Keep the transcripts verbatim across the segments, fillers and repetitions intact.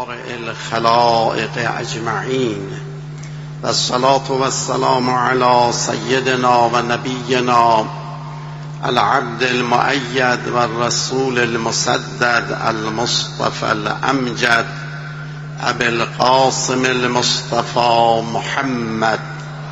بارئ الخلائق اجمعین و الصلاة و السلام علی سیدنا و نبینا العبد المؤید و الرسول المسدد المصطفى الامجد ابی القاسم المصطفى محمد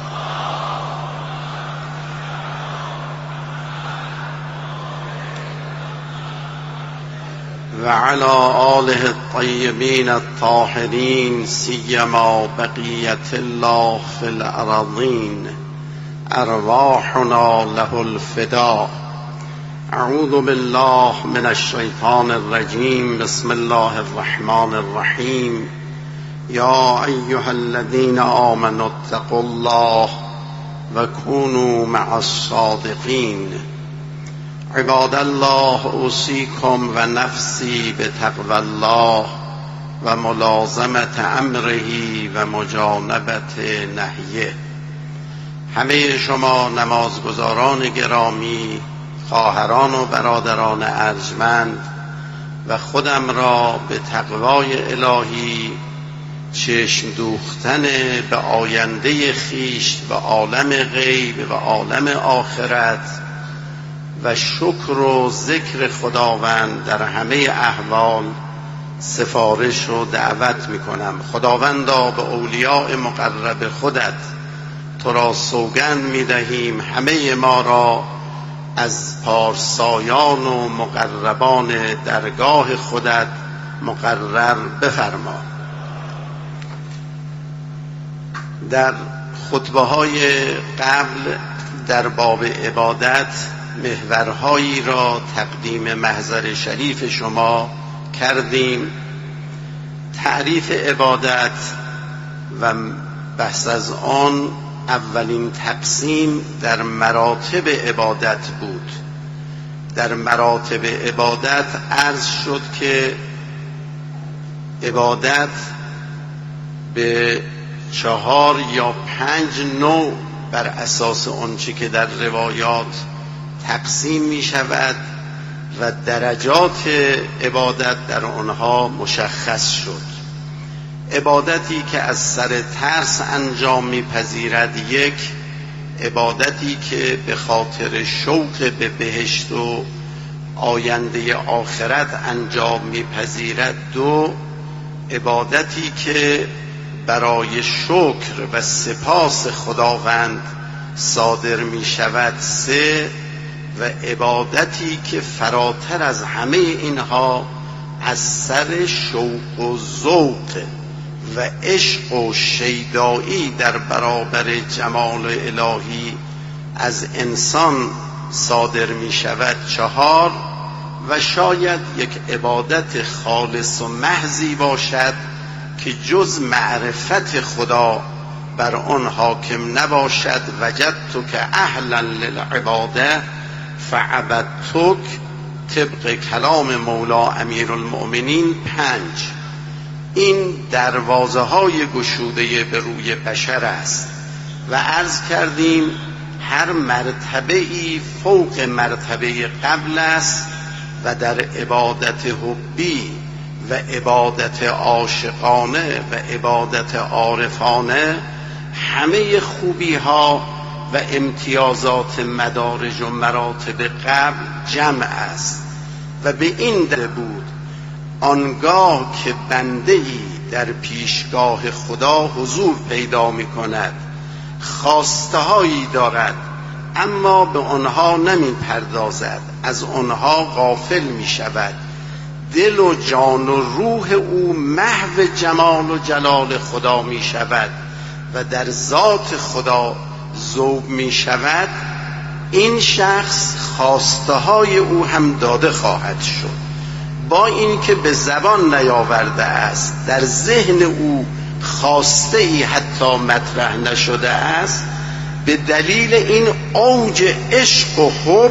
و علی آله الطیبین الطاهرین سیما بقیة الله فی الارضین ارواحنا له الفداء. اعوذ بالله من الشیطان الرجیم. بسم الله الرحمن الرحیم. یا ایها الذین آمنوا اتقوا الله و کونوا مع الصادقین. عباد الله اوصیکم و نفسی بتقوی الله و ملازمت امره و مجانبت نهیه. همه شما نمازگزاران گرامی، خواهران و برادران ارجمند و خودم را به تقوای الهی چشم دوختن به آینده خیش و عالم غیب و عالم آخرت و شکر و ذکر خداوند در همه احوال سفارش و دعوت می کنم. خداوندا به اولیاء مقرب خودت تو را سوگند می دهیم همه ما را از پارسایان و مقربان درگاه خودت مقرر بفرما. در خطبه های قبل در باب عبادت محورهایی را تقدیم محضر شریف شما کردیم. تعریف عبادت و بحث از آن اولین تقسیم در مراتب عبادت بود. در مراتب عبادت عرض شد که عبادت به چهار یا پنج نوع بر اساس آنچه که در روایات تقسیم می شود و درجات عبادت در آنها مشخص شد. عبادتی که از سر ترس انجام می پذیرد یک، عبادتی که به خاطر شوق به بهشت و آینده آخرت انجام می پذیرد دو، عبادتی که برای شکر و سپاس خداوند صادر می شود سه، و عبادتی که فراتر از همه اینها از سر شوق و ذوق و عشق و شیدایی در برابر جمال الهی از انسان صادر می شود چهار، و شاید یک عبادت خالص و محضی باشد که جز معرفت خدا بر آن حاکم نباشد. وجدتک اهلا للعباده فعبدتک، طبق کلام مولا امیرالمؤمنین پنج. این دروازه های گشوده به روی بشر است و عرض کردیم هر مرتبه ای فوق مرتبه قبل است و در عبادت حبی و عبادت عاشقانه و عبادت عارفانه همه خوبی ها و امتیازات مدارج و مراتب قبل جمع است و به این دلیل بود آنگاه که بنده‌ای در پیشگاه خدا حضور پیدا می کند، خواسته هایی دارد اما به آنها نمی پردازد، از آنها غافل می شود، دل و جان و روح او محو جمال و جلال خدا می شود و در ذات خدا ذوب می شود، این شخص خواسته های او هم داده خواهد شد. با اینکه به زبان نیاورده است، در ذهن او خواسته ای حتی مطرح نشده است، به دلیل این اوج عشق و حب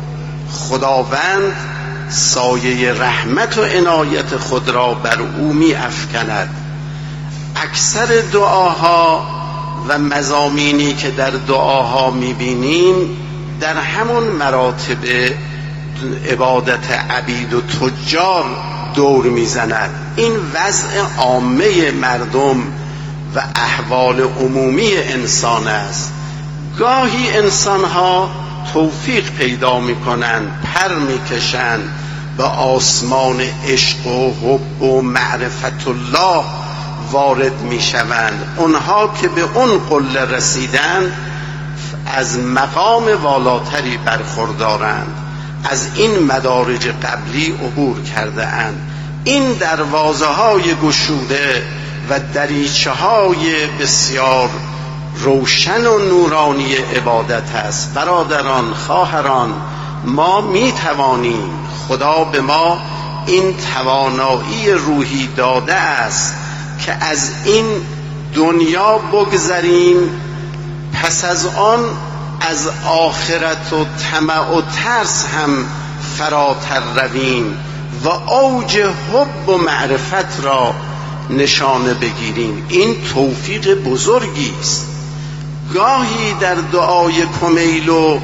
خداوند سایه رحمت و عنایت خود را بر او می افکند. اکثر دعاها و مضامینی که در دعاها می بینیم در همون مراتب عبادت عبید و تجار دور میزند. این وضع عامه مردم و احوال عمومی انسان است. گاهی انسانها توفیق پیدا میکنند، پر میکشند، به آسمان عشق و حب و معرفت الله وارد میشوند. اونها که به اون قله رسیدند از مقام والاتری برخوردارند، از این مدارج قبلی عبور کرده اند. این دروازه های گشوده و دریچه های بسیار روشن و نورانی عبادت است. برادران، خواهران، ما می توانیم، خدا به ما این توانایی روحی داده است که از این دنیا بگذریم، پس از آن از آخرت و طمع و ترس هم فراتر رویم و اوج حب و معرفت را نشانه بگیریم. این توفیق بزرگی است. گاهی در دعای کمیل و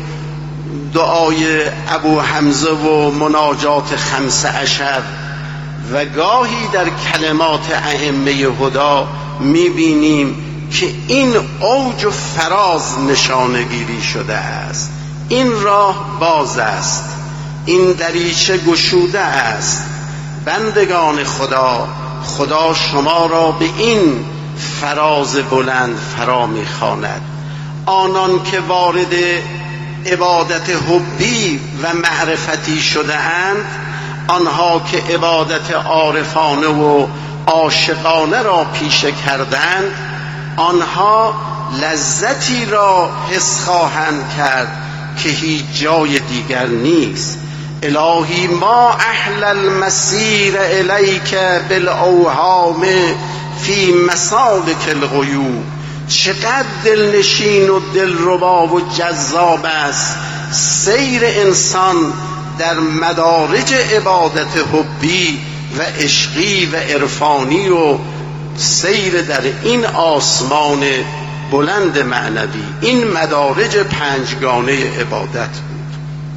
دعای ابو حمزه و مناجات خمسه عشر و گاهی در کلمات ائمه هدی میبینیم که این اوج و فراز نشانه گیری شده است. این راه باز است، این دریچه گشوده است. بندگان خدا، خدا شما را به این فراز بلند فرا میخواند. آنان که وارد عبادت حبی و معرفتی شده اند، آنها که عبادت عارفانه و عاشقانه را پیشه کردند، آنها لذتی را حس خواهند کرد که هیچ جای دیگر نیست. الهی ما احل المسیر الیک بالاوهام فی مسالک الغیوب. چقدر دلنشین و دلربا و جذاب است سیر انسان در مدارج عبادت حبی و عشقی و عرفانی و سیر در این آسمان بلند معنوی. این مدارج پنجگانه عبادت بود.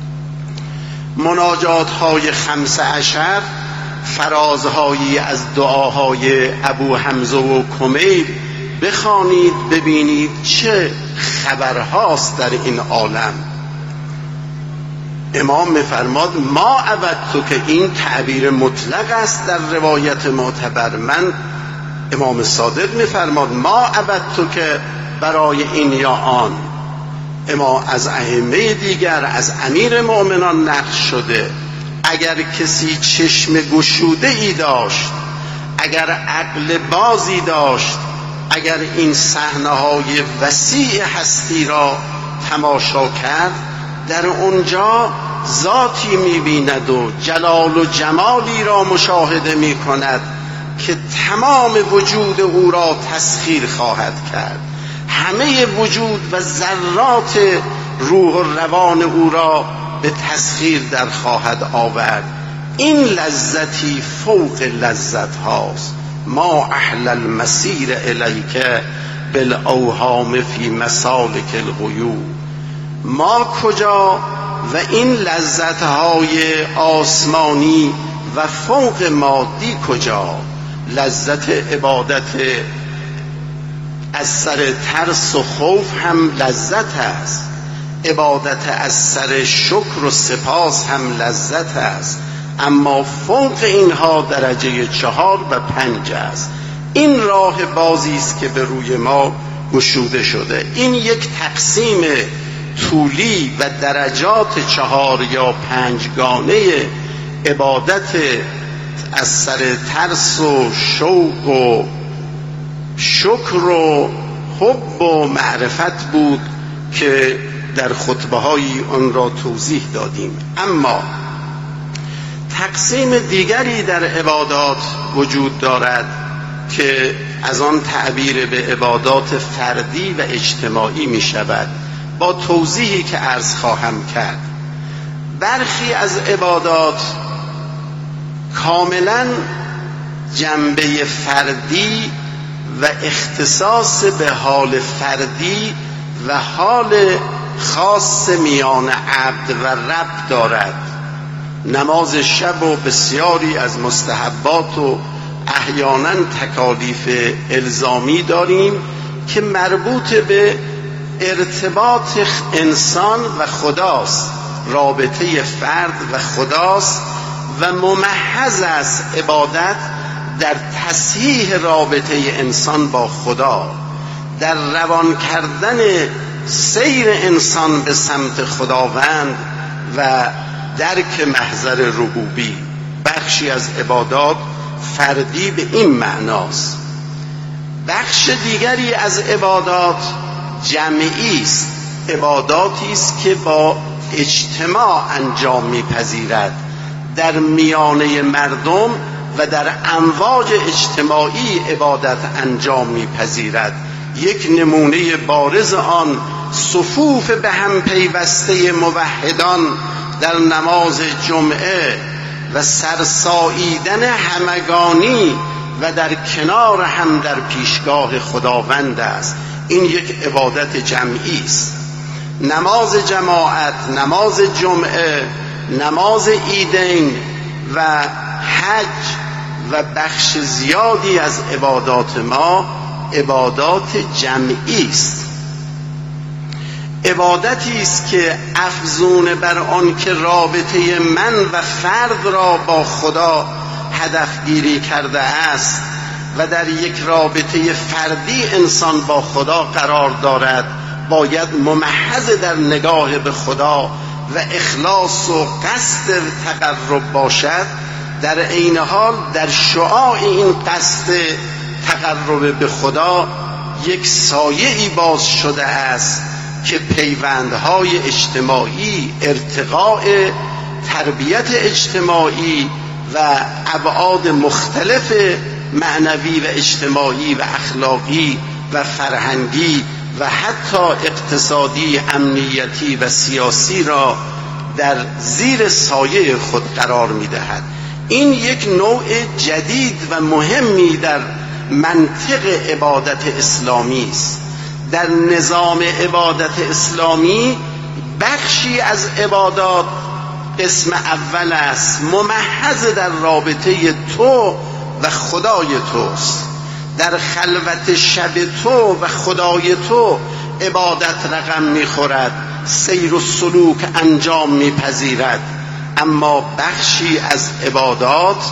مناجات های خمسه عشر، فرازهایی از دعاهای ابو حمزه و کمیل بخوانید، ببینید چه خبرهاست در این عالم. امام میفرماد ما عبدتو، که این تعبیر مطلق است در روایت معتبر. من امام صادق میفرماد ما عبدتو، که برای این یا آن. اما از ائمه دیگر، از امیر مؤمنان نقل شده اگر کسی چشم گشوده ای داشت، اگر عقل بازی داشت، اگر این صحنه‌های وسیع هستی را تماشا کرد، در اونجا ذاتی می‌بیند و جلال و جمالی را مشاهده می‌کند که تمام وجود او را تسخیر خواهد کرد. همه وجود و ذرات روح و روان او را به تسخیر در خواهد آورد. این لذتی فوق لذت هاست. ما احل المسیر الیک بالاوهام فی مسالک الغیوب. ما کجا و این لذت های آسمانی و فوق مادی کجا؟ لذت عبادت از سر ترس و خوف هم لذت است، عبادت از سر شکر و سپاس هم لذت است، اما فوق اینها درجه چهار و پنج است. این راه بازی است که به روی ما گشوده شده. این یک تقسیم طولی و درجات چهار یا پنجگانه عبادت از سر ترس و شوق و شکر و حب و معرفت بود که در خطبه های آن را توضیح دادیم. اما تقسیم دیگری در عبادات وجود دارد که از آن تعبیر به عبادات فردی و اجتماعی می شود، با توضیحی که عرض خواهم کرد. برخی از عبادات کاملا جنبه فردی و اختصاص به حال فردی و حال خاص میان عبد و رب دارد. نماز شب و بسیاری از مستحبات و احیانا تکالیف الزامی داریم که مربوط به ارتباط انسان و خداست، رابطه فرد و خداست و ممحض است عبادت در تصحیح رابطه انسان با خدا، در روان کردن سیر انسان به سمت خداوند و درک محضر ربوبی. بخشی از عبادات فردی به این معناست. بخش دیگری از عبادات جمعی است، عباداتی است که با اجتماع انجام می‌پذیرد، در میانه مردم و در امواج اجتماعی عبادت انجام می‌پذیرد. یک نمونه بارز آن صفوف به هم پیوسته موحدان در نماز جمعه و سرساییدن همگانی و در کنار هم در پیشگاه خداوند است. این یک عبادت جمعی است. نماز جماعت، نماز جمعه، نماز عیدین و حج و بخش زیادی از عبادات ما عبادات جمعی است. عبادتی است که افزون بر آن که رابطه من و فرد را با خدا هدفگیری کرده است و در یک رابطه فردی انسان با خدا قرار دارد، باید ممحض در نگاه به خدا و اخلاص و قصد تقرب باشد. در عین حال در شعاع این قصد تقرب به خدا یک سایه‌ای باز شده است که پیوندهای اجتماعی، ارتقاء تربیت اجتماعی و ابعاد مختلف معنوی و اجتماعی و اخلاقی و فرهنگی و حتی اقتصادی، امنیتی و سیاسی را در زیر سایه خود قرار می‌دهد. این یک نوع جدید و مهمی در منطق عبادت اسلامی است. در نظام عبادت اسلامی بخشی از عبادات قسم اول است، ممحض در رابطه تو و خدای توست. در خلوت شب تو و خدای تو عبادت رقم میخورد، سیر و سلوک انجام میپذیرد. اما بخشی از عبادات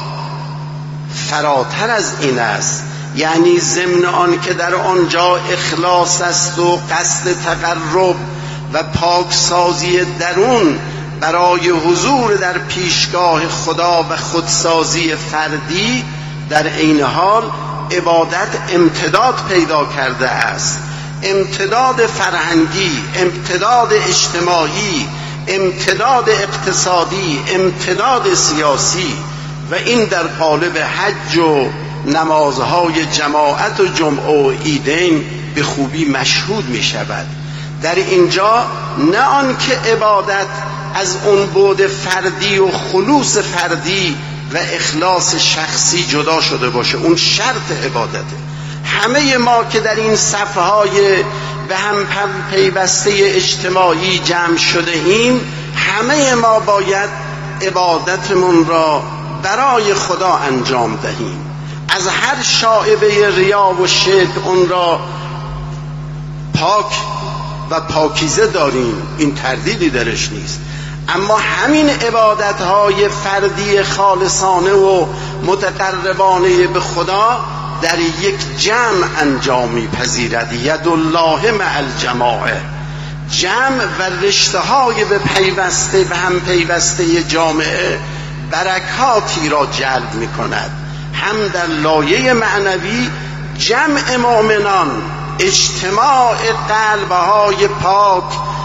فراتر از این است، یعنی ضمن آن که در آنجا اخلاص است و قصد تقرب و پاکسازی درون برای حضور در پیشگاه خدا و خودسازی فردی، در عین حال عبادت امتداد پیدا کرده است، امتداد فرهنگی، امتداد اجتماعی، امتداد اقتصادی، امتداد سیاسی، و این در قالب حج و نمازهای جماعت و جمعه و عیدین به خوبی مشهود می شود. در اینجا نه آن که عبادت از اون بعد فردی و خلوص فردی و اخلاص شخصی جدا شده باشه، اون شرط عبادته. همه ما که در این صفهای به هم پیوسته اجتماعی جمع شده ایم، همه ما باید عبادتمون را برای خدا انجام دهیم. از هر شائبه ریا و شرک اون را پاک و پاکیزه داریم، این تردیدی درش نیست. اما همین عبادتهای فردی خالصانه و متقربانه به خدا در یک جمع انجام می‌پذیرد. ید الله مع الجماعه، جمع و رشته‌های به پیوسته به هم پیوسته جامعه برکاتی را جلب می‌کند. هم در لایه معنوی جمع مؤمنان، اجتماع قلب‌های پاک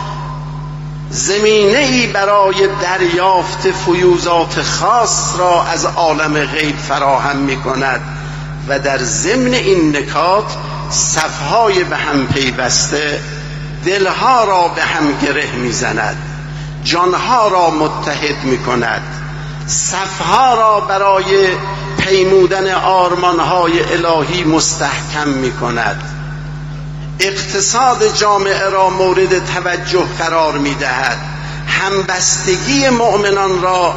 زمینه‌ای برای دریافت فیوضات خاص را از عالم غیب فراهم می‌کند و در ضمن این نکات صفهای به هم پیوسته دلها را به هم گره می‌زند، جانها را متحد می‌کند، صفها را برای پیمودن آرمانهای الهی مستحکم می‌کند، اقتصاد جامعه را مورد توجه قرار می‌دهد، همبستگی مؤمنان را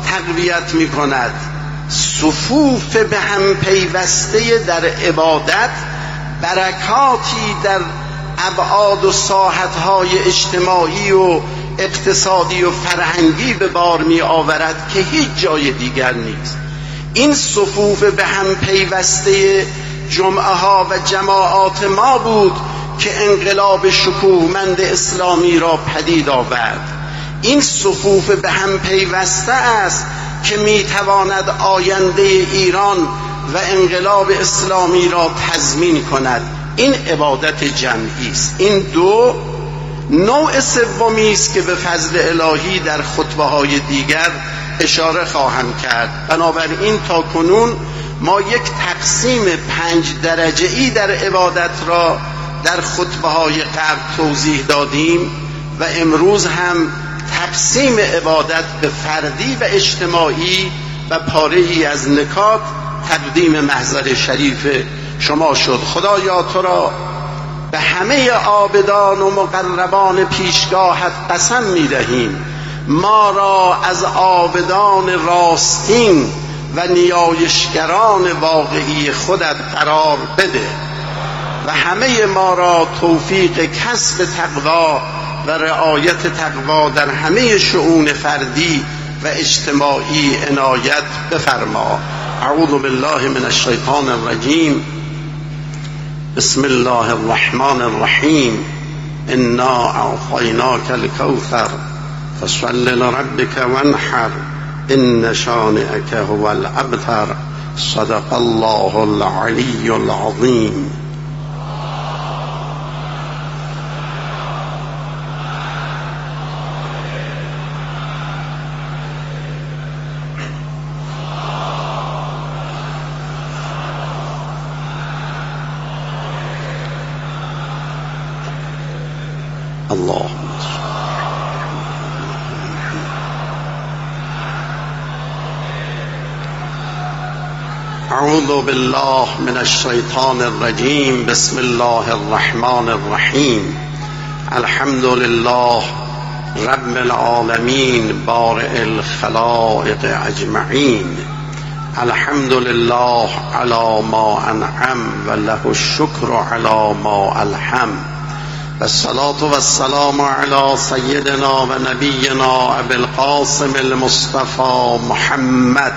تقویت می کند. صفوف به هم پیوسته در عبادت برکاتی در ابعاد و ساحتهای اجتماعی و اقتصادی و فرهنگی به بار می آورد که هیچ جای دیگر نیست. این صفوف به هم پیوسته جمعه ها و جماعات ما بود که انقلاب شکوهمند اسلامی را پدید آورد. این صفوف به هم پیوسته است که می تواند آینده ایران و انقلاب اسلامی را تضمین کند. این عبادت جمعی است. این دو. نوع سومی است که به فضل الهی در خطبه های دیگر اشاره خواهم کرد. بنابراین تا کنون ما یک تقسیم پنج درجه‌ای در عبادت را در خطبه های قبل توضیح دادیم و امروز هم تقسیم عبادت به فردی و اجتماعی و پاره‌ای از نکات تقدیم محضر شریف شما شد. خدایا تو را به همه عابدان و مقربان پیشگاهت قسم می دهیم ما را از عابدان راستین و نیایشگران واقعی خودت قرار بده و همه ما را توفیق کسب تقوا و رعایت تقوا در همه شؤون فردی و اجتماعی عنایت بفرما. اعوذ بالله من الشیطان الرجیم. بسم الله الرحمن الرحیم. انا اعطیناک الکوثر فصل لربک وانحر ان شانئک هو الابتر. صدق الله العلی العظیم. اللهم اعوذ بالله من الشیطان الرجیم. بسم الله الرحمن الرحیم. الحمد لله رب العالمین بارئ الخلائق اجمعین. الحمد لله علی ما انعم و له الشکر علی ما الهم. والصلاة والسلام على سيدنا و نبينا ابي القاسم المصطفى محمد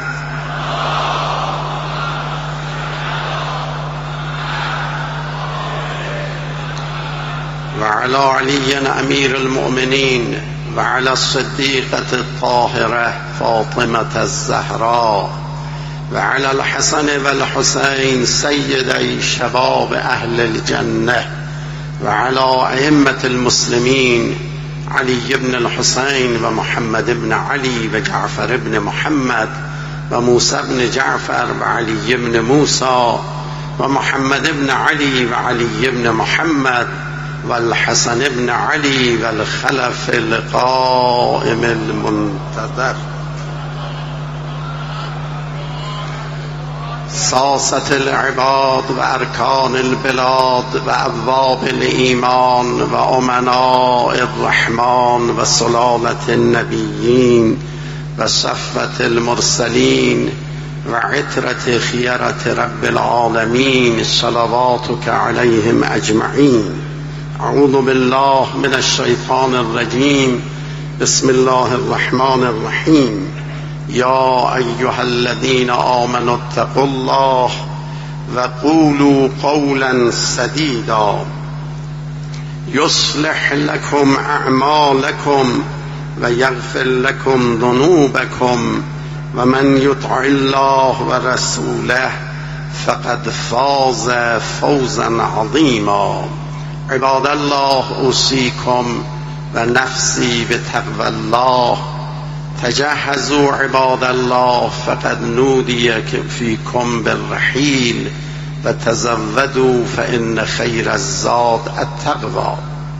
وعلى علي امير المؤمنين وعلى الصديقة الطاهرة فاطمة الزهراء وعلى الحسن والحسين سيدي شباب اهل الجنة وعلى أئمة المسلمين علي بن الحسين ومحمد بن علي وجعفر بن محمد وموسى بن جعفر وعلي بن موسى ومحمد بن علي وعلي بن محمد والحسن بن علي والخلف القائم المنتظر ساسة العباد و ارکان البلاد و ابواب الایمان و امناء الرحمن و سلالة النبیین و صفوة المرسلین و عطرة خیرة رب العالمین صلواتك علیهم اجمعین. اعوذ بالله من الشیطان الرجیم. بسم الله الرحمن الرحیم. یا ایها الذین آمنوا اتقوا الله وقولوا قولا سدیدا یصلح لكم اعمالكم ویغفر لكم ذنوبكم ومن یطع الله ورسوله فقد فاز فوزا عظیما. عباد الله اوصیکم و نفسی بتقوى الله. تجهزوا عباد الله فقد نودي فيكم بالرحيل وتزودوا فإن خير الزاد التقوى.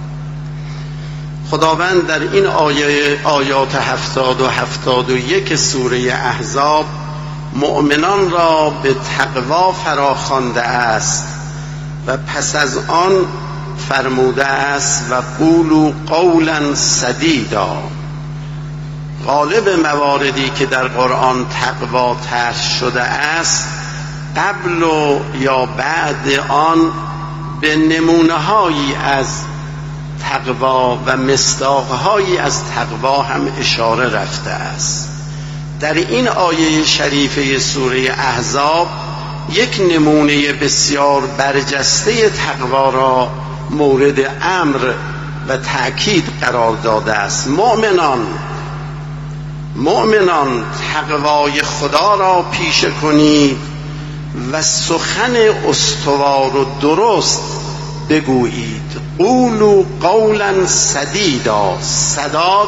خداوند در این آیه آیات هفتاد و هفتاد و یک سوره احزاب مؤمنان را به تقوا فراخوانده است و پس از آن فرموده است و قولوا قولا سدیدا. غالب مواردی که در قرآن تقوا طرح شده است قبل و یا بعد آن به نمونه‌هایی از تقوا و مصداق‌هایی از تقوا هم اشاره رفته است. در این آیه شریفه سوره احزاب یک نمونه بسیار برجسته تقوا را مورد امر و تأکید قرار داده است. مؤمنان مؤمنان تقوای خدا را پیشه کنید و سخن استوار و درست بگویید. قولوا قولا سدیدا. سداد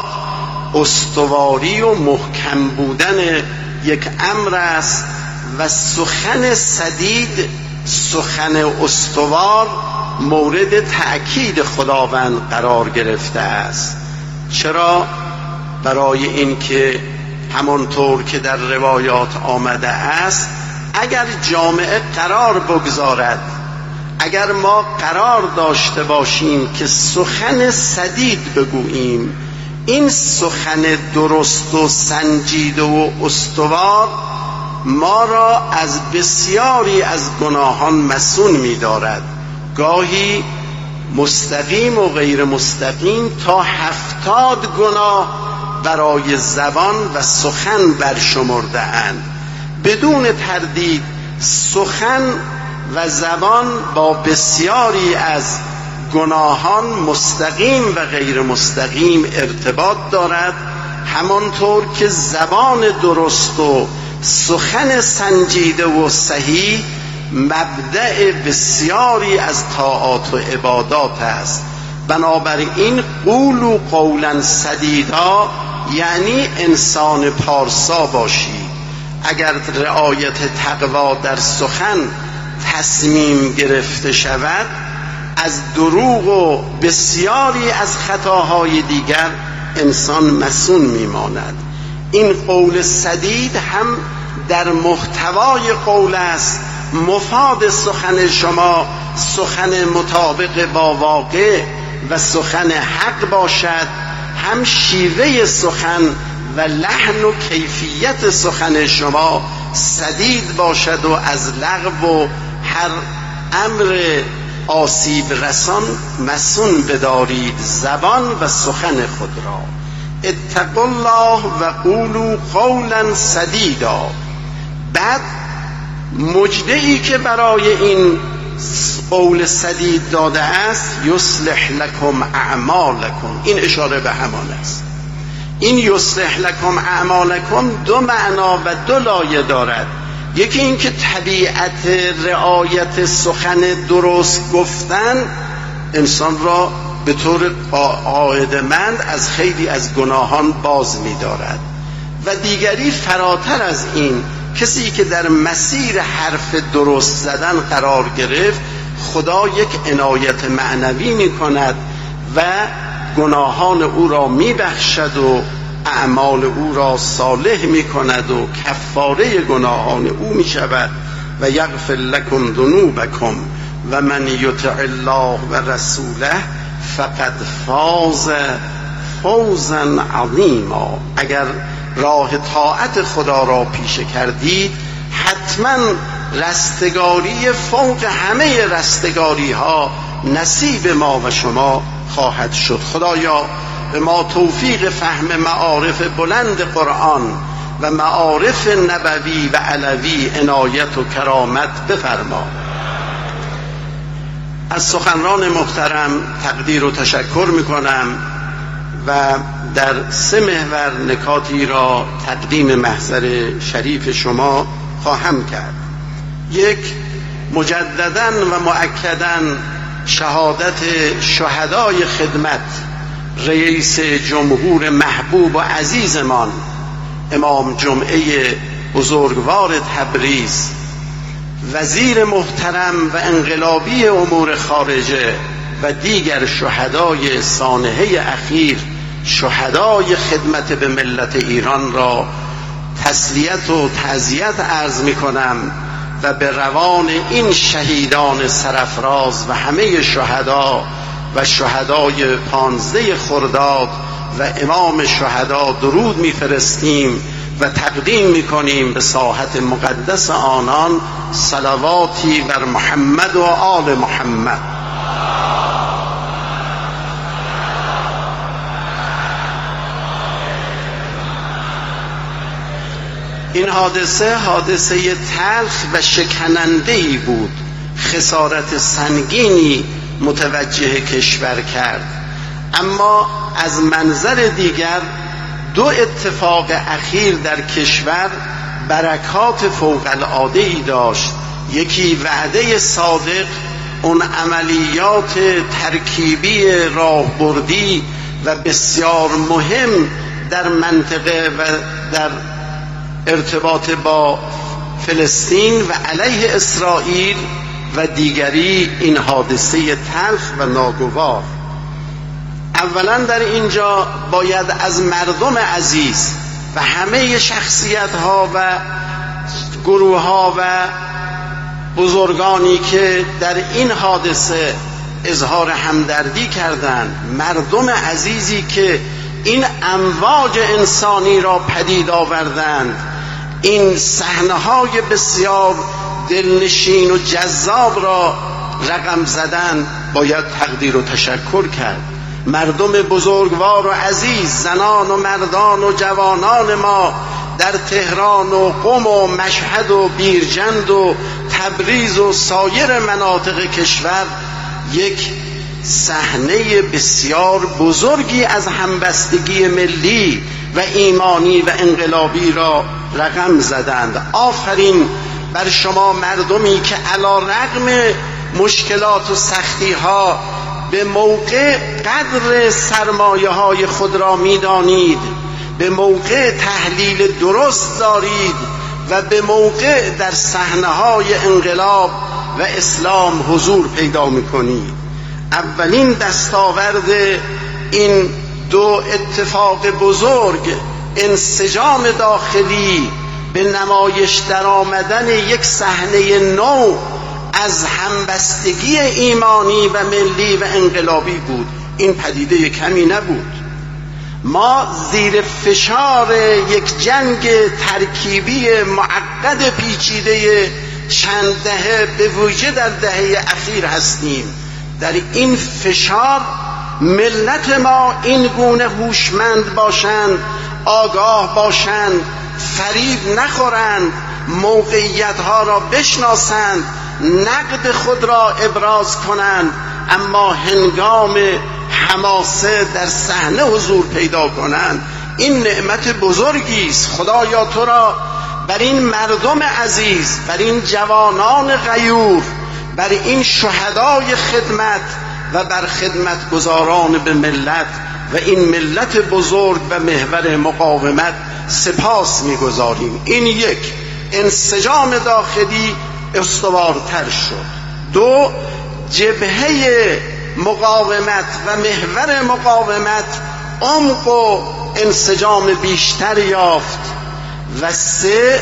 استواری و محکم بودن یک امر است و سخن سدید، سخن استوار مورد تأکید خداوند قرار گرفته است. چرا؟ برای اینکه همانطور که در روایات آمده است اگر جامعه قرار بگذارد، اگر ما قرار داشته باشیم که سخن سدید بگوییم، این سخن درست و سنجیده و استوار ما را از بسیاری از گناهان مسون می دارد، گاهی مستقیم و غیر مستقیم تا هفتاد گناه برای زبان و سخن برشمرده اند. بدون تردید سخن و زبان با بسیاری از گناهان مستقیم و غیر مستقیم ارتباط دارد، همانطور که زبان درست و سخن سنجیده و صحیح مبدأ بسیاری از طاعات و عبادات است. بنابراین قولوا قولا سدیدا یعنی انسان پارسا باشید. اگر رعایت تقوا در سخن تصمیم گرفته شود، از دروغ و بسیاری از خطاهای دیگر انسان مسون میماند. این قول سدید هم در محتوای قول است. مفاد سخن شما سخن مطابق با واقع و سخن حق باشد، هم شیوه سخن و لحن و کیفیت سخن شما سدید باشد و از لغو و هر امر آسیب رسان مسون بدارید زبان و سخن خود را. اتقوا الله و قولوا قولا سدیدا. بعد مجده‌ای که برای این قول سدید داده است، یصلح لکم اعمالکم، این اشاره به همان است. این یصلح لکم اعمالکم دو معنا و دو لایه دارد. یکی این که طبیعت رعایت سخن درست گفتن انسان را به طور عاقدمند از خیلی از گناهان باز می دارد، و دیگری فراتر از این، کسی که در مسیر حرف درست زدن قرار گرفت، خدا یک عنایت معنوی می کند و گناهان او را می بخشد و اعمال او را صالح می کند و کفاره گناهان او می شود. و یغفر لکم ذنوبکم و من یطع الله و رسوله فقد فاز فوزا عظیما. اگر راه طاعت خدا را پیشه کردید، حتما رستگاری فوق همه رستگاری ها نصیب ما و شما خواهد شد. خدایا به ما توفیق فهم معارف بلند قرآن و معارف نبوی و علوی عنایت و کرامت بفرما. از سخنران محترم تقدیر و تشکر میکنم و در سه محور نکاتی را تقدیم محضر شریف شما خواهم کرد. یک، مجدداً و مؤکداً شهادت شهدای خدمت رئیس جمهور محبوب و عزیزمان امام جمعه بزرگوار تبریز، وزیر محترم و انقلابی امور خارجه و دیگر شهدای سانحه اخیر، شهدای خدمت به ملت ایران را تسلیت و تعزیت عرض می کنم و به روان این شهیدان سرافراز و همه شهدا و شهدای پانزده خرداد و امام شهدا درود میفرستیم و تقدیم میکنیم به ساحت مقدس آنان صلواتی بر محمد و آل محمد. این حادثه حادثه تلخ و شکننده‌ای بود، خسارت سنگینی متوجه کشور کرد، اما از منظر دیگر دو اتفاق اخیر در کشور برکات فوق العاده‌ای داشت. یکی وعده صادق، اون عملیات ترکیبی راهبردی و بسیار مهم در منطقه و در ارتباط با فلسطین و علیه اسرائیل، و دیگری این حادثه تلخ و ناگوار. اولا در اینجا باید از مردم عزیز و همه شخصیت ها و گروه ها و بزرگانی که در این حادثه اظهار همدردی کردند، مردم عزیزی که این امواج انسانی را پدید آوردند، این صحنه‌های بسیار دلنشین و جذاب را رقم زدن، باید تقدیر و تشکر کرد. مردم بزرگوار و عزیز، زنان و مردان و جوانان ما در تهران و قم و مشهد و بیرجند و تبریز و سایر مناطق کشور یک صحنه بسیار بزرگی از همبستگی ملی و ایمانی و انقلابی را رقم زدند. آفرین بر شما مردمی که علی رغم مشکلات و سختی ها به موقع قدر سرمایه های خود را می دانید، به موقع تحلیل درست دارید و به موقع در صحنه های انقلاب و اسلام حضور پیدا می کنید. اولین دستاورد این دو اتفاق بزرگ، انسجام داخلی به نمایش در آمدن یک صحنه نو از همبستگی ایمانی و ملی و انقلابی بود. این پدیده کمی نبود. ما زیر فشار یک جنگ ترکیبی معقد پیچیده چند دهه به ویژه در دهه اخیر هستیم. در این فشار ملت ما این گونه هوشمند باشند، آگاه باشند، فریب نخورند، موقعیت ها را بشناسند، نقد خود را ابراز کنند، اما هنگام حماسه در صحنه حضور پیدا کنند. این نعمت بزرگی است. خدایا تو را بر این مردم عزیز، بر این جوانان غیور، بر این شهدای خدمت و بر خدمتگزاران به ملت و این ملت بزرگ و محور مقاومت سپاس می‌گزاریم. این یک، انسجام داخلی استوارتر شد. دو، جبهه مقاومت و محور مقاومت عمق و انسجام بیشتر یافت. و سه،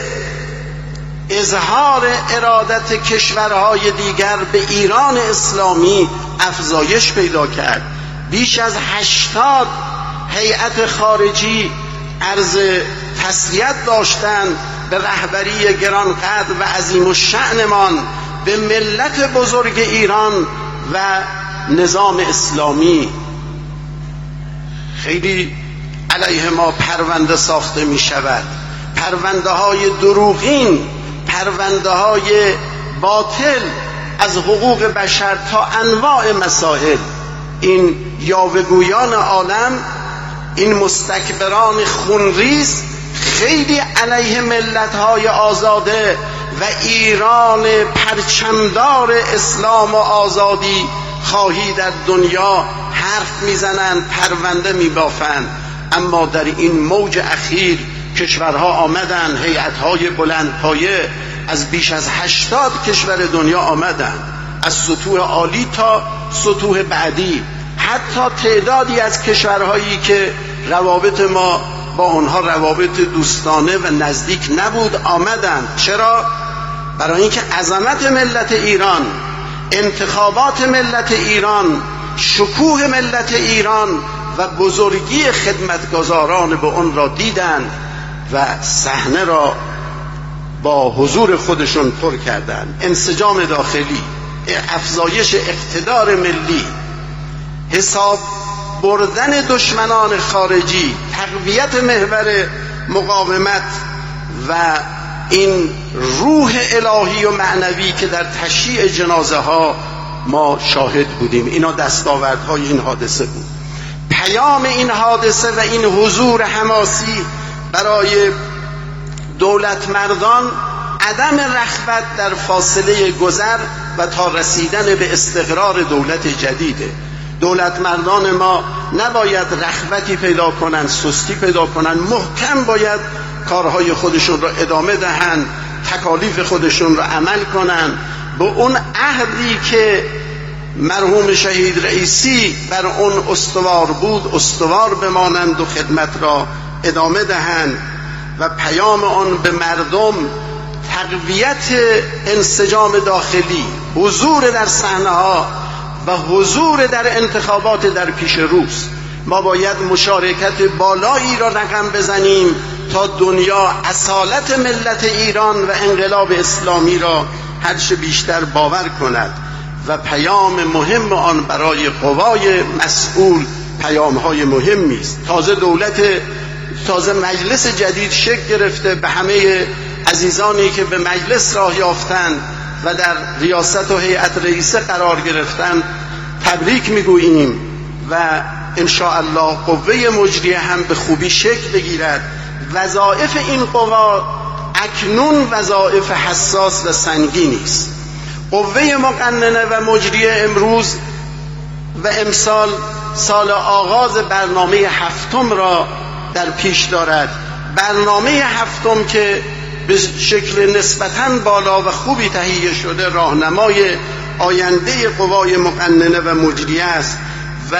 اظهار ارادت کشورهای دیگر به ایران اسلامی افزایش پیدا کرد. بیش از هشتاد هیئت خارجی عرض تسلیت داشتند به رهبری گرانقدر و عظیم الشأنمان، به ملت بزرگ ایران و نظام اسلامی. خیلی علیه ما پرونده ساخته می شود، پرونده های دروغین، پرونده های باطل از حقوق بشر تا انواع مسائل. این یاوه‌گویان عالم، این مستکبران خونریز خیلی علیه ملت‌های آزاده و ایران پرچمدار اسلام و آزادی خواهی در دنیا حرف میزنند، پرونده میبافند. اما در این موج اخیر کشورها آمدند، هیئت‌های بلندپایه از بیش از هشتاد کشور دنیا آمدند، از سطوح عالی تا سطوح بعدی. حتی تعدادی از کشورهایی که روابط ما با اونها روابط دوستانه و نزدیک نبود آمدند. چرا؟ برای اینکه عظمت ملت ایران، انتخابات ملت ایران، شکوه ملت ایران و بزرگی خدمتگزاران به اون را دیدند و صحنه را با حضور خودشون پر کردند. انسجام داخلی، افزایش اقتدار ملی، حساب بردن دشمنان خارجی، تقویت محور مقاومت و این روح الهی و معنوی که در تشییع جنازه ها ما شاهد بودیم. اینا دستاوردهای این حادثه بود. پیام این حادثه و این حضور حماسی برای دولت مردان عدم رغبت در فاصله گذر و تا رسیدن به استقرار دولت جدیده. دولت مردان ما نباید رغبتی پیدا کنن، سستی پیدا کنن، محکم باید کارهای خودشون را ادامه دهن، تکالیف خودشون را عمل کنن، به اون عهدی که مرحوم شهید رئیسی بر اون استوار بود استوار بمانند و خدمت را ادامه دهند و پیام آن به مردم تقویت انسجام داخلی، حضور در صحنه‌ها و حضور در انتخابات در پیش روست. ما باید مشارکت بالایی را رقم بزنیم تا دنیا اصالت ملت ایران و انقلاب اسلامی را هرچه بیشتر باور کند و پیام مهم آن برای قوای مسئول پیام‌های مهمی است. تازه دولت تازه مجلس جدید شکل گرفته. به همه عزیزانی که به مجلس راه یافتند و در ریاست و هیئت رئیسه قرار گرفتند تبریک میگوییم و ان شاء الله قوه مجریه هم به خوبی شکل بگیرد. وظایف این قوا اکنون وظایف حساس و سنگینی است. قوه مقننه و مجریه امروز و امسال سال آغاز برنامه هفتم را در پیش دارد. برنامه هفتم که به شکل نسبتاً بالا و خوبی تهیه شده راهنمای آینده قوای مقننه و مجریه است و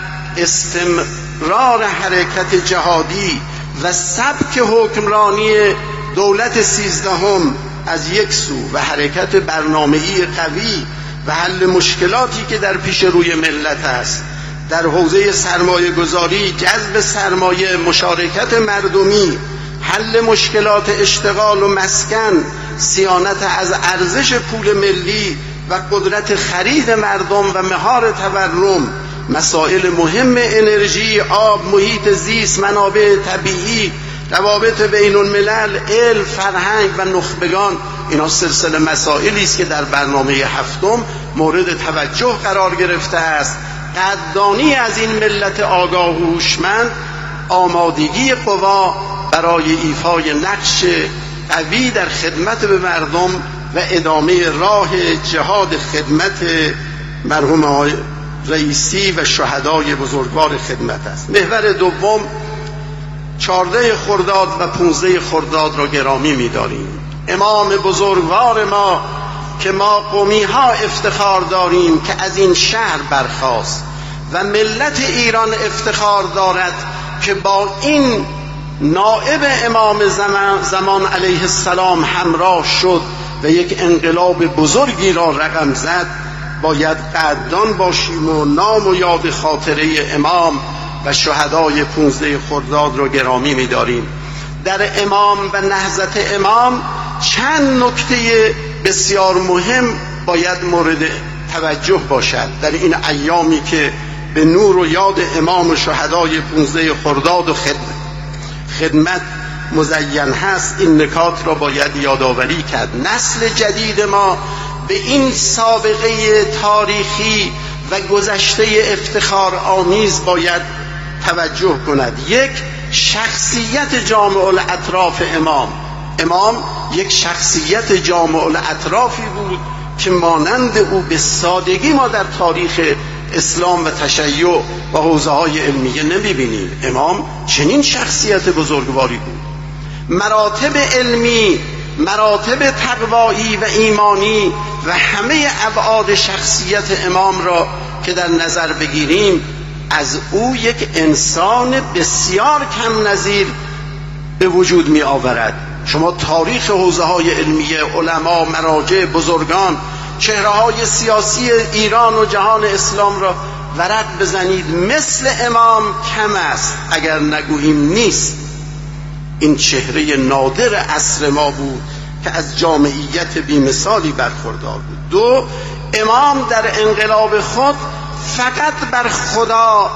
استمرار حرکت جهادی و سبک حکمرانی دولت سیزدهم از یک سو و حرکت برنامه‌ای قوی و حل مشکلاتی که در پیش روی ملت است در حوزه سرمایه گذاری، جذب سرمایه، مشارکت مردمی، حل مشکلات اشتغال و مسکن، صیانت از ارزش پول ملی و قدرت خرید مردم و مهار تورم، مسائل مهم انرژی، آب، محیط زیست، منابع طبیعی، روابط بین الملل، علم، فرهنگ و نخبگان. اینا سلسله مسائلی است که در برنامه هفتم مورد توجه قرار گرفته است. قدردانی از این ملت آگاه و هوشمند، آمادگی قوا برای ایفای نقش قوی در خدمت به مردم و ادامه راه جهاد خدمت مرحوم آقای رئیسی و شهدای بزرگوار خدمت است. محور دوم، چهارده خرداد و پانزده خرداد را گرامی می‌داریم. امام بزرگوار ما که ما قومی ها افتخار داریم که از این شهر برخاست و ملت ایران افتخار دارد که با این نائب امام زمان, زمان علیه السلام همراه شد و یک انقلاب بزرگی را رقم زد. باید قدردان باشیم و نام و یاد خاطره امام و شهدای پانزده خرداد را گرامی می‌داریم. در امام و نهضت امام چند نکته بسیار مهم باید مورد توجه باشد در این ایامی که به نور و یاد امام و شهدای پانزده خرداد و خدمت خدمت مزین هست. این نکات را باید یادآوری کرد. نسل جدید ما به این سابقه تاریخی و گذشته افتخار آمیز باید توجه کند. یک، شخصیت جامع الاطراف امام. امام یک شخصیت جامع الاطرافی بود که مانند او به سادگی ما در تاریخ اسلام و تشیع و حوزه های علمیه نمیبینیم. امام چنین شخصیت بزرگواری بود. مراتب علمی، مراتب تقوایی و ایمانی و همه ابعاد شخصیت امام را که در نظر بگیریم، از او یک انسان بسیار کم نظیر به وجود می آورد. شما تاریخ حوزه های علمیه، علما، مراجع، بزرگان، چهره های سیاسی ایران و جهان اسلام را ورق بزنید مثل امام کم است اگر نگوییم نیست. این چهره نادر عصر ما بود که از جامعیت بی‌مثالی برخوردار بود. دو، امام در انقلاب خود فقط بر خدا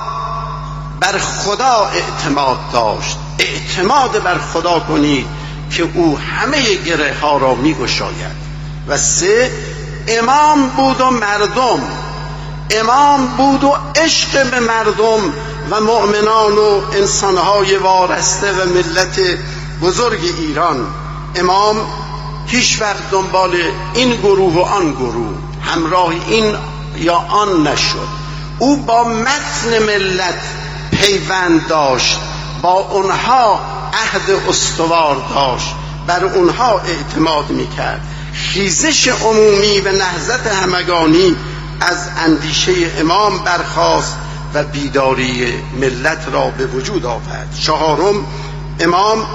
بر خدا اعتماد داشت. اعتماد بر خدا کنید که او همه گره ها را می گشاید. و سه، امام بود و مردم، امام بود و عشق به مردم و مؤمنان و انسانهای وارسته و ملت بزرگ ایران. امام هیچ وقت دنبال این گروه و آن گروه، همراه این یا آن نشد. او با متن ملت پیوند داشت، با اونها عهد استوار داشت، بر اونها اعتماد میکرد. خیزش عمومی و نهضت همگانی از اندیشه امام برخاست و بیداری ملت را به وجود آورد. چهارم، امام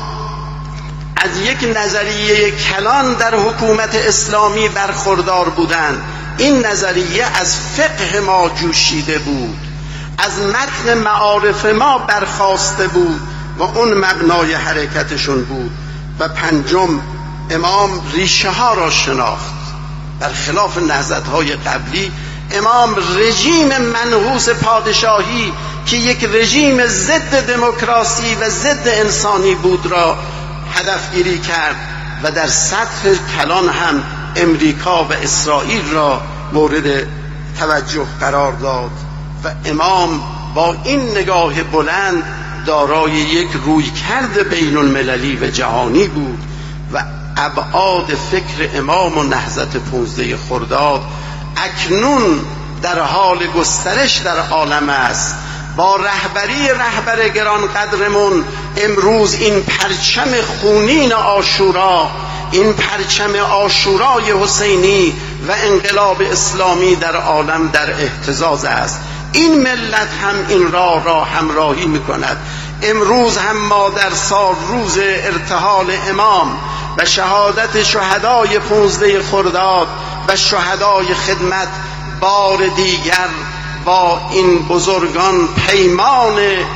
از یک نظریه کلان در حکومت اسلامی برخوردار بودند. این نظریه از فقه ما جوشیده بود، از متن معارف ما برخاسته بود و اون مبنای حرکتشون بود. و پنجم، امام ریشه ها را شناخت. برخلاف نهضت‌های قبلی، امام رژیم منحوس پادشاهی که یک رژیم ضد دموکراسی و ضد انسانی بود را هدفگیری کرد و در سطح کلان هم امریکا و اسرائیل را مورد توجه قرار داد. و امام با این نگاه بلند دارای یک رویکرد بین المللی و جهانی بود و ابعاد فکر امام و نهضت پانزده خرداد اکنون در حال گسترش در عالم است. با رهبری رهبر گرانقدرمون امروز این پرچم خونین عاشورا، این پرچم عاشورای حسینی و انقلاب اسلامی در عالم در اهتزاز است. این ملت هم این راه را همراهی میکند. امروز هم ما در سال روز ارتحال امام و شهادت شهدای پانزده خرداد و شهدای خدمت بار دیگر با این بزرگان پیمان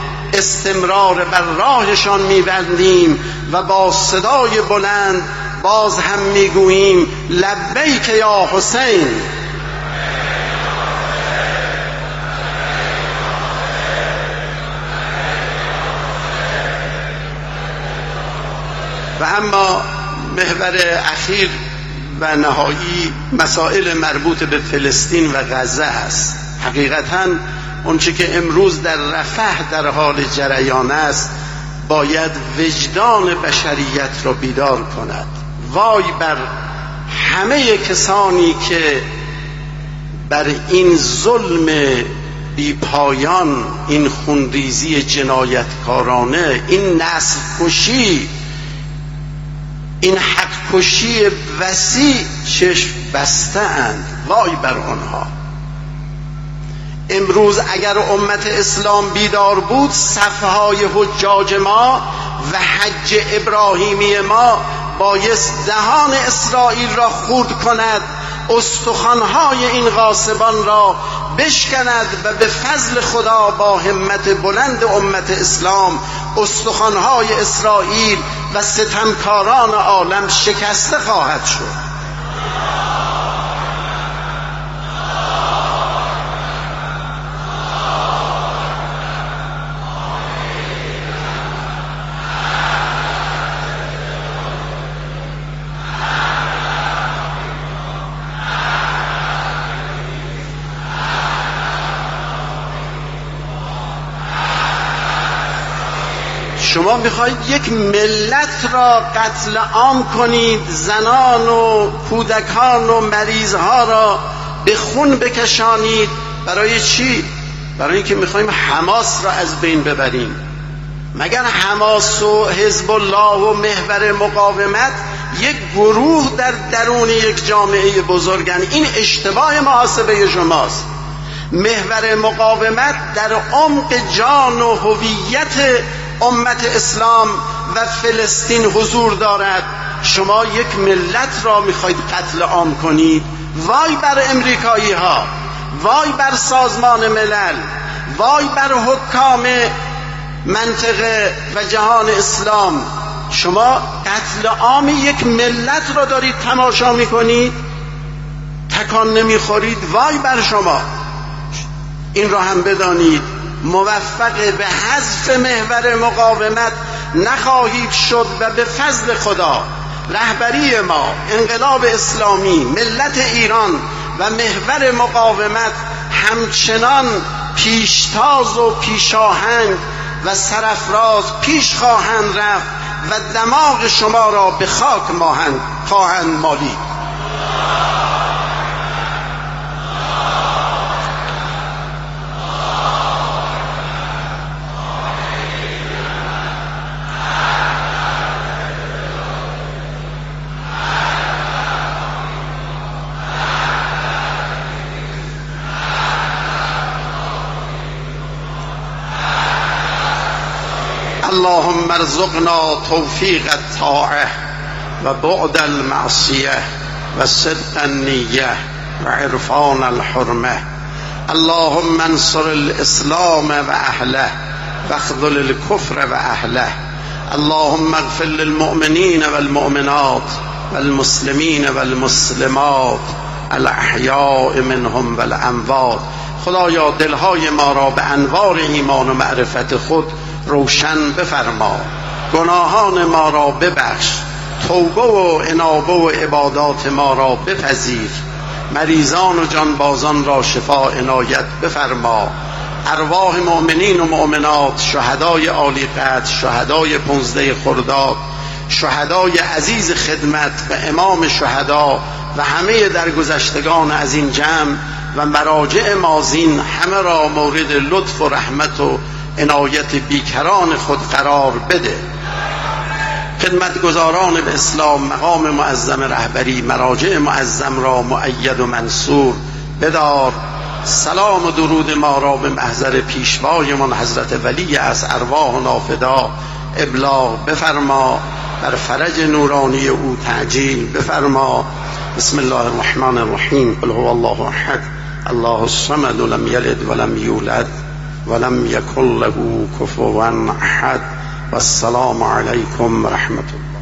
استمرار بر راهشان می‌بندیم و با صدای بلند باز هم میگوییم لبیک یا حسین. و اما محور اخیر و نهایی مسائل مربوط به فلسطین و غزه است. حقیقتاً اونچه که امروز در رفح در حال جریان است باید وجدان بشریت را بیدار کند. وای بر همه کسانی که بر این ظلم بی پایان، این خونریزی جنایتکارانه، این نسل کشی، این حق کشی وسیع چشم بسته اند. وای بر آنها. امروز اگر امت اسلام بیدار بود، صفهای حجاج ما و حج ابراهیمی ما بایست دهان اسرائیل را خورد کند، استخوانهای این غاصبان را بشکند و به فضل خدا با همت بلند امت اسلام استخوانهای اسرائیل و ستمکاران عالم شکسته خواهد شد. شما میخواید یک ملت را قتل عام کنید، زنان و کودکان و مریضها را به خون بکشانید. برای چی؟ برای اینکه میخوایم حماس را از بین ببریم. مگر حماس و حزب الله و محور مقاومت یک گروه در درون یک جامعه بزرگن؟ این اشتباه محاسبه شماست. محور مقاومت در عمق جان و هویت امت اسلام و فلسطین حضور دارد. شما یک ملت را میخواید قتل عام کنید. وای بر امریکایی ها، وای بر سازمان ملل، وای بر حکام منطقه و جهان اسلام. شما قتل عام یک ملت را دارید تماشا میکنید، تکان نمیخورید. وای بر شما. این را هم بدانید موفق به حذف محور مقاومت نخواهید شد و به فضل خدا رهبری ما، انقلاب اسلامی، ملت ایران و محور مقاومت همچنان پیشتاز و پیشاهنگ و سرافراز پیش خواهند رفت و دماغ شما را به خاک ماهند خواهند مالید. اللهم ارزقنا توفیق الطاعه و بعد المعصیه و صدق النیه و عرفان الحرمه. اللهم انصر الاسلام و اهله و اخذل الكفر و اهله. اللهم اغفر للمؤمنین والمؤمنات والمسلمین والمسلمات الاحیاء منهم والاموات. خدایا دلهای ما را به انوار ایمان و معرفت خود روشن بفرما، گناهان ما را ببخش، توبه و انابه و عبادات ما را بپذیر، مریضان و جانبازان را شفا عنایت بفرما. ارواح مؤمنین و مؤمنات، شهدای عالی قدر، شهدای پانزده خرداد، شهدای عزیز خدمت و امام شهدا و همه درگذشتگان از این جمع و مراجع مازین، همه را مورد لطف و رحمت و عنایت بیکران خود قرار بده. خدمتگزاران به اسلام، مقام معظم رهبری، مراجع معظم را مؤید و منصور بدار. سلام و درود ما را به محضر پیشوایمان حضرت ولی از ارواح و نافدا ابلاغ بفرما، بر فرج نورانی او تعجیل بفرما. بسم الله الرحمن الرحیم. قل هو الله احد الله الصمد لم یلد ولم یولد ولم یکن له کفوا احد. والسلام علیکم و رحمت الله.